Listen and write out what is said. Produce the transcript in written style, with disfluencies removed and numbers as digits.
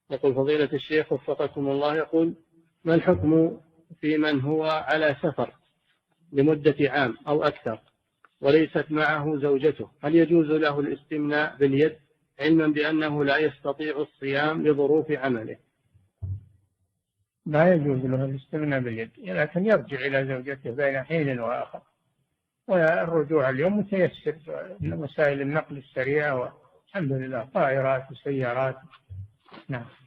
يقول فضيلة الشيخ وفقكم الله، يقول ما الحكم في من هو على سفر لمدة عام أو أكثر وليست معه زوجته؟ هل يجوز له الاستمناء باليد علما بأنه لا يستطيع الصيام لظروف عمله؟ لا يجوز له الاستمناء باليد، لكن يرجع إلى زوجته بين حين وآخر، والرجوع اليوم متيسر، مسائل النقل السريع والحمد لله طائرات وسيارات. نعم.